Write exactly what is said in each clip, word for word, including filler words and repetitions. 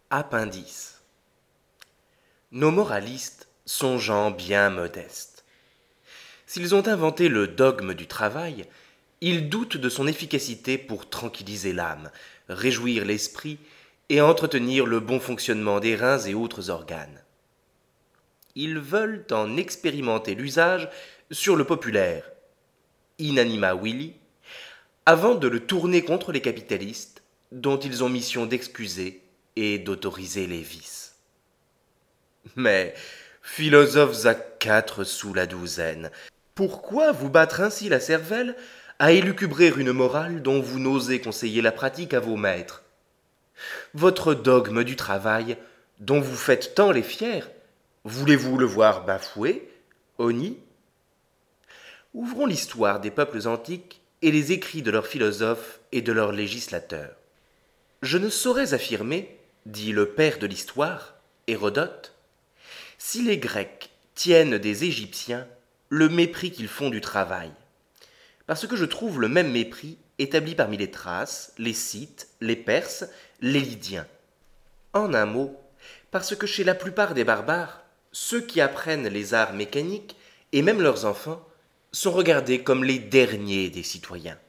Appendice. Nos moralistes sont gens bien modestes. S'ils ont inventé le dogme du travail, ils doutent de son efficacité pour tranquilliser l'âme, réjouir l'esprit et entretenir le bon fonctionnement des reins et autres organes. Ils veulent en expérimenter l'usage sur le populaire, inanima willi, avant de le tourner contre les capitalistes, dont ils ont mission d'excuser et d'autoriser les vices. Mais, philosophes à quatre sous la douzaine, pourquoi vous battre ainsi la cervelle à élucubrer une morale dont vous n'osez conseiller la pratique à vos maîtres? Votre dogme du travail, dont vous faites tant les fiers, voulez-vous le voir bafoué, honni? Ouvrons l'histoire des peuples antiques et les écrits de leurs philosophes et de leurs législateurs. Je ne saurais affirmer, dit le père de l'histoire, Hérodote, si les Grecs tiennent des Égyptiens le mépris qu'ils font du travail, parce que je trouve le même mépris établi parmi les Thraces, les Scythes, les Perses, les Lydiens. En un mot, parce que chez la plupart des barbares, ceux qui apprennent les arts mécaniques, et même leurs enfants, sont regardés comme les derniers des citoyens.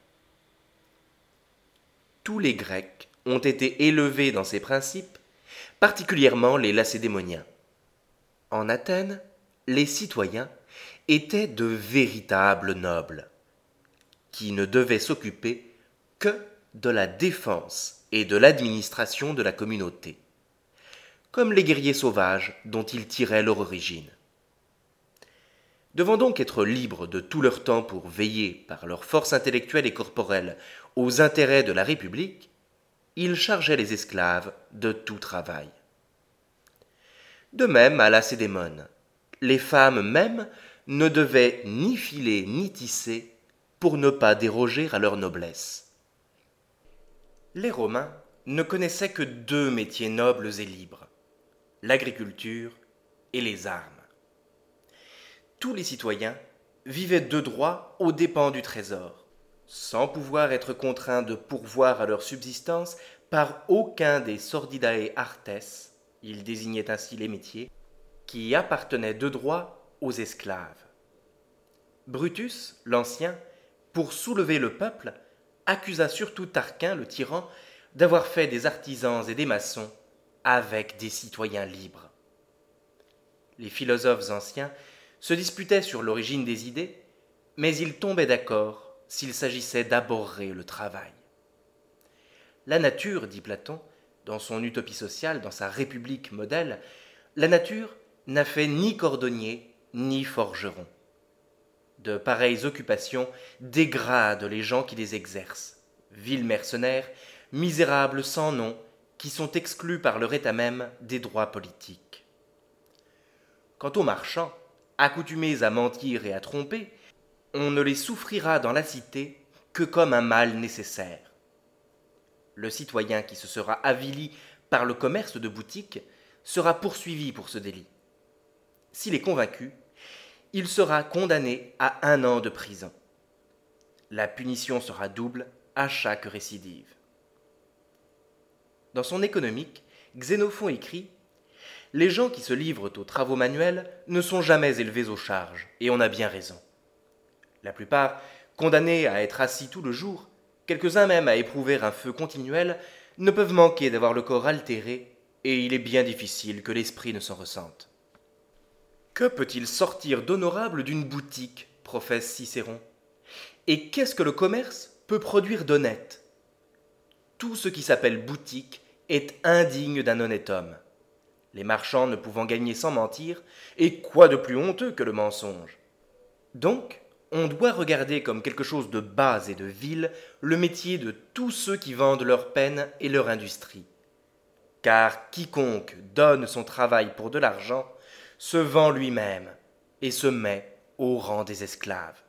Tous les Grecs ont été élevés dans ces principes, particulièrement les Lacédémoniens. En Athènes, les citoyens étaient de véritables nobles, qui ne devaient s'occuper que de la défense et de l'administration de la communauté, comme les guerriers sauvages dont ils tiraient leur origine. Devant donc être libres de tout leur temps pour veiller, par leur force intellectuelle et corporelle, aux intérêts de la République, ils chargeaient les esclaves de tout travail. De même à Lacédémone, les femmes mêmes ne devaient ni filer ni tisser pour ne pas déroger à leur noblesse. Les Romains ne connaissaient que deux métiers nobles et libres, l'agriculture et les armes. Tous les citoyens vivaient de droit aux dépens du trésor, sans pouvoir être contraints de pourvoir à leur subsistance par aucun des sordidae artes, ils désignaient ainsi les métiers, qui appartenaient de droit aux esclaves. Brutus, l'Ancien, pour soulever le peuple, accusa surtout Tarquin, le tyran, d'avoir fait des artisans et des maçons avec des citoyens libres. Les philosophes anciens se disputaient sur l'origine des idées, mais ils tombaient d'accord s'il s'agissait d'abhorrer le travail. La nature, dit Platon, dans son utopie sociale, dans sa république modèle, la nature n'a fait ni cordonnier ni forgeron. De pareilles occupations dégradent les gens qui les exercent, vils mercenaires, misérables sans nom, qui sont exclus par leur état même des droits politiques. Quant aux marchands, accoutumés à mentir et à tromper, on ne les souffrira dans la cité que comme un mal nécessaire. Le citoyen qui se sera avili par le commerce de boutique sera poursuivi pour ce délit. S'il est convaincu, il sera condamné à un an de prison. La punition sera double à chaque récidive. Dans son économique, Xénophon écrit « Les gens qui se livrent aux travaux manuels ne sont jamais élevés aux charges, et on a bien raison. La plupart, condamnés à être assis tout le jour, quelques-uns même à éprouver un feu continuel, ne peuvent manquer d'avoir le corps altéré, et il est bien difficile que l'esprit ne s'en ressente. Que peut-il sortir d'honorable d'une boutique, professe Cicéron? Et qu'est-ce que le commerce peut produire d'honnête? Tout ce qui s'appelle boutique est indigne d'un honnête homme. Les marchands ne pouvant gagner sans mentir, et quoi de plus honteux que le mensonge? Donc, on doit regarder comme quelque chose de bas et de vil le métier de tous ceux qui vendent leur peine et leur industrie. Car quiconque donne son travail pour de l'argent se vend lui-même et se met au rang des esclaves.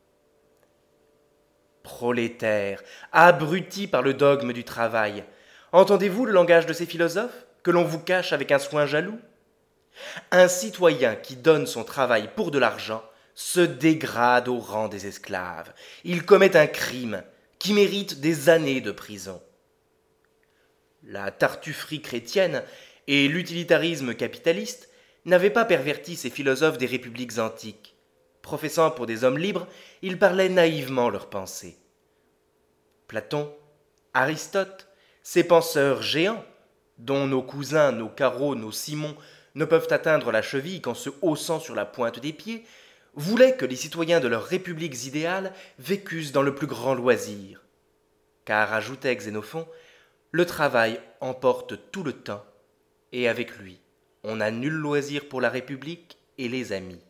Prolétaires, abrutis par le dogme du travail, entendez-vous le langage de ces philosophes que l'on vous cache avec un soin jaloux? Un citoyen qui donne son travail pour de l'argent se dégrade au rang des esclaves. Il commet un crime qui mérite des années de prison. La tartufferie chrétienne et l'utilitarisme capitaliste n'avaient pas perverti ces philosophes des républiques antiques. Professant pour des hommes libres, ils parlaient naïvement leurs pensées. Platon, Aristote, ces penseurs géants, dont nos cousins, nos Caro, nos Simon ne peuvent atteindre la cheville qu'en se haussant sur la pointe des pieds, voulaient que les citoyens de leurs républiques idéales vécussent dans le plus grand loisir. Car, ajoutait Xénophon, le travail emporte tout le temps, et avec lui, on n'a nul loisir pour la République et les amis.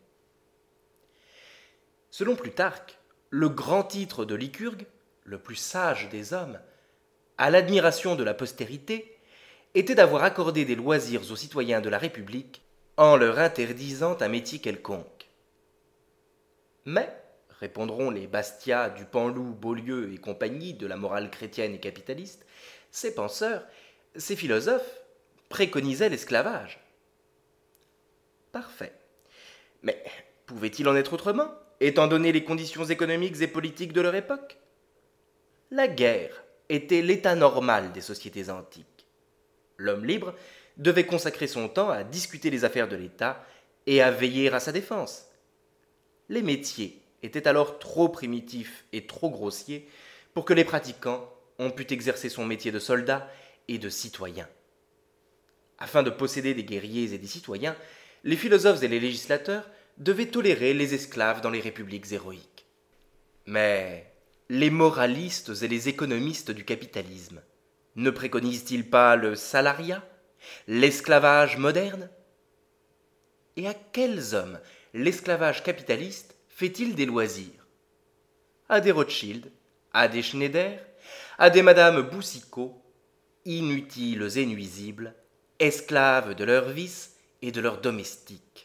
Selon Plutarque, le grand titre de Lycurgue, le plus sage des hommes, à l'admiration de la postérité, était d'avoir accordé des loisirs aux citoyens de la République en leur interdisant un métier quelconque. Mais, répondront les Bastiat, Dupanloup, Beaulieu et compagnie de la morale chrétienne et capitaliste, ces penseurs, ces philosophes, préconisaient l'esclavage. Parfait. Mais pouvait-il en être autrement, étant donné les conditions économiques et politiques de leur époque? La guerre était l'état normal des sociétés antiques. L'homme libre devait consacrer son temps à discuter les affaires de l'État et à veiller à sa défense. Les métiers étaient alors trop primitifs et trop grossiers pour que les pratiquants ont pu exercer son métier de soldat et de citoyen. Afin de posséder des guerriers et des citoyens, les philosophes et les législateurs devaient tolérer les esclaves dans les républiques héroïques. Mais les moralistes et les économistes du capitalisme ne préconisent-ils pas le salariat, l'esclavage moderne? Et à quels hommes l'esclavage capitaliste fait-il des loisirs? À des Rothschild, à des Schneider, à des Madame Boucicaut, inutiles et nuisibles, esclaves de leurs vices et de leurs domestiques.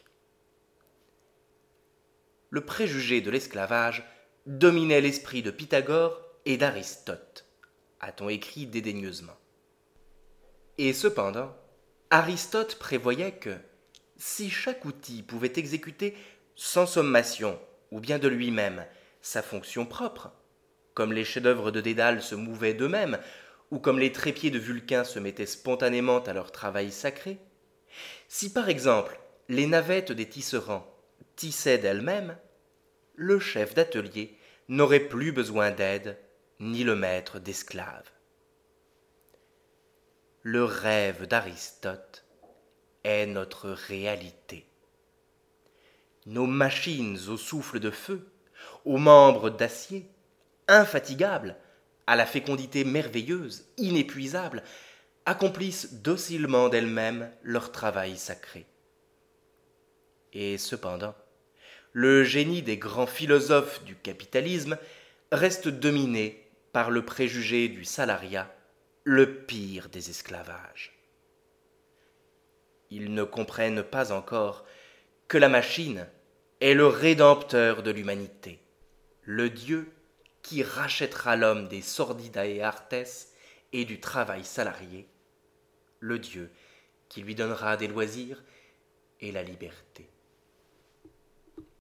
Le préjugé de l'esclavage dominait l'esprit de Pythagore et d'Aristote, a-t-on écrit dédaigneusement. Et cependant, Aristote prévoyait que, si chaque outil pouvait exécuter sans sommation, ou bien de lui-même, sa fonction propre, comme les chefs-d'œuvre de Dédale se mouvaient d'eux-mêmes, ou comme les trépieds de Vulcain se mettaient spontanément à leur travail sacré, si par exemple les navettes des tisserands tissaient d'elles-mêmes, le chef d'atelier n'aurait plus besoin d'aide, ni le maître d'esclaves. Le rêve d'Aristote est notre réalité. Nos machines au souffle de feu, aux membres d'acier, infatigables, à la fécondité merveilleuse, inépuisable, accomplissent docilement d'elles-mêmes leur travail sacré. Et cependant, le génie des grands philosophes du capitalisme reste dominé par le préjugé du salariat, le pire des esclavages. Ils ne comprennent pas encore que la machine est le rédempteur de l'humanité, le Dieu qui rachètera l'homme des sordidae artes et du travail salarié, le Dieu qui lui donnera des loisirs et la liberté.